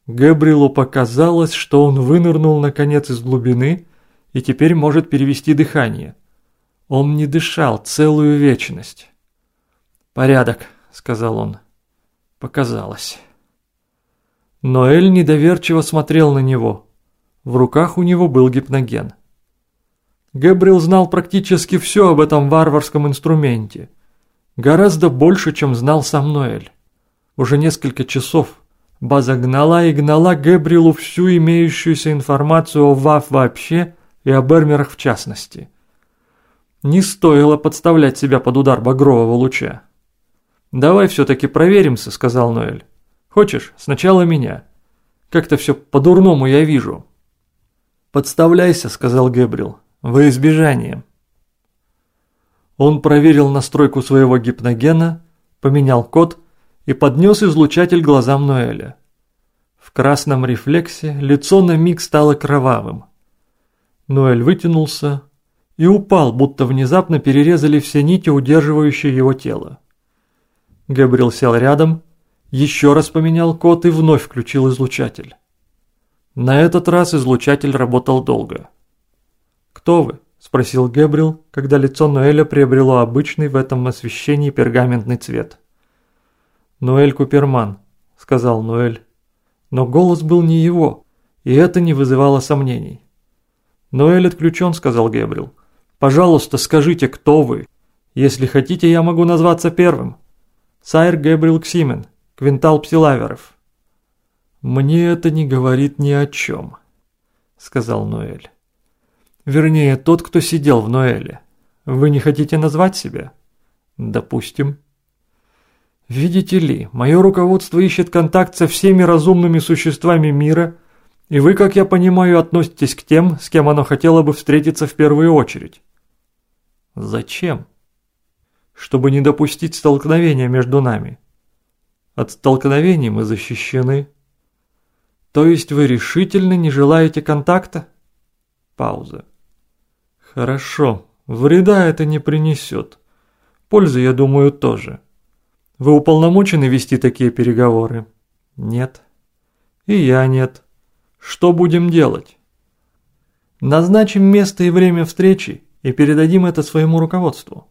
Гэбриэлу показалось, что он вынырнул наконец из глубины и теперь может перевести дыхание. Он не дышал целую вечность. «Порядок», — сказал он. «Показалось». Ноэль недоверчиво смотрел на него. В руках у него был гипноген. Гэбриэл знал практически все об этом варварском инструменте. Гораздо больше, чем знал сам Ноэль. Уже несколько часов база гнала и гнала Гэбриэлу всю имеющуюся информацию о ВАФ вообще и о Бермерах в частности. Не стоило подставлять себя под удар багрового луча. «Давай все-таки проверимся», — сказал Ноэль. «Хочешь, сначала меня? Как-то все по-дурному я вижу». «Подставляйся», — сказал Гэбриэл, — «во избежание». Он проверил настройку своего гипногена, поменял код и поднес излучатель глазам Ноэля. В красном рефлексе лицо на миг стало кровавым. Ноэль вытянулся и упал, будто внезапно перерезали все нити, удерживающие его тело. Гэбриэл сел рядом, еще раз поменял код и вновь включил излучатель. На этот раз излучатель работал долго. «Кто вы?» – спросил Гэбриэл, когда лицо Ноэля приобрело обычный в этом освещении пергаментный цвет. «Ноэль Куперман», – сказал Ноэль. Но голос был не его, и это не вызывало сомнений. «Ноэль отключен», – сказал Гэбриэл. «Пожалуйста, скажите, кто вы? Если хотите, я могу назваться первым. Сайр Гэбриэл Ксимен, Квинтал Псилаверов». «Мне это не говорит ни о чем», – сказал Ноэль. «Вернее, тот, кто сидел в Ноэле. Вы не хотите назвать себя?» «Допустим». «Видите ли, мое руководство ищет контакт со всеми разумными существами мира, и вы, как я понимаю, относитесь к тем, с кем оно хотело бы встретиться в первую очередь». «Зачем?» «Чтобы не допустить столкновения между нами. От столкновений мы защищены». «То есть вы решительно не желаете контакта?» Пауза. «Хорошо, вреда это не принесет. Пользы, я думаю, тоже. Вы уполномочены вести такие переговоры?» «Нет». «И я нет. Что будем делать?» «Назначим место и время встречи и передадим это своему руководству».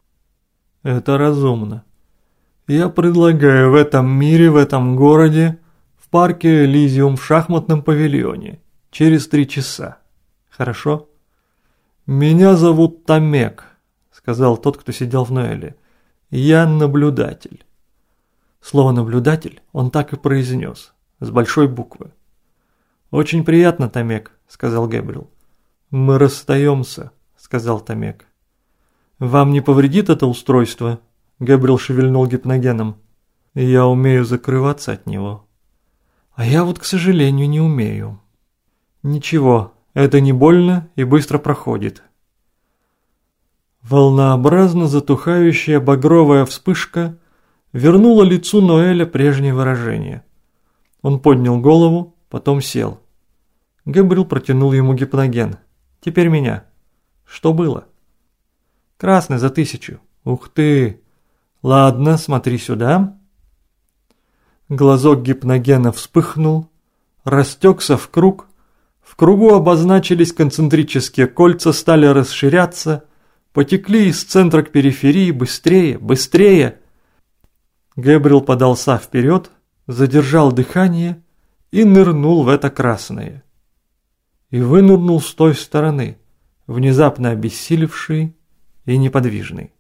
«Это разумно. Я предлагаю в этом мире, в этом городе, в парке Элизиум в шахматном павильоне, через 3 часа. Хорошо?» «Меня зовут Тамек», — сказал тот, кто сидел в Ноэле. «Я наблюдатель». Слово «наблюдатель» он так и произнес, с большой буквы. «Очень приятно, Тамек», — сказал Гэбриэл. «Мы расстаемся», — сказал Тамек. «Вам не повредит это устройство?» Гэбриэл шевельнул гипногеном. «Я умею закрываться от него». «А я вот, к сожалению, не умею». «Ничего, это не больно и быстро проходит». Волнообразно затухающая багровая вспышка вернула лицу Ноэля прежнее выражение. Он поднял голову, потом сел. Гэбриэл протянул ему гипноген. «Теперь меня». «Что было?» «Красный за 1000. Ух ты! Ладно, смотри сюда». Глазок гипногена вспыхнул, растекся в круг. В кругу обозначились концентрические кольца, стали расширяться, потекли из центра к периферии быстрее, быстрее. Гэбриэл подался вперед, задержал дыхание и нырнул в это красное. И вынырнул с той стороны, внезапно обессилевший и неподвижный.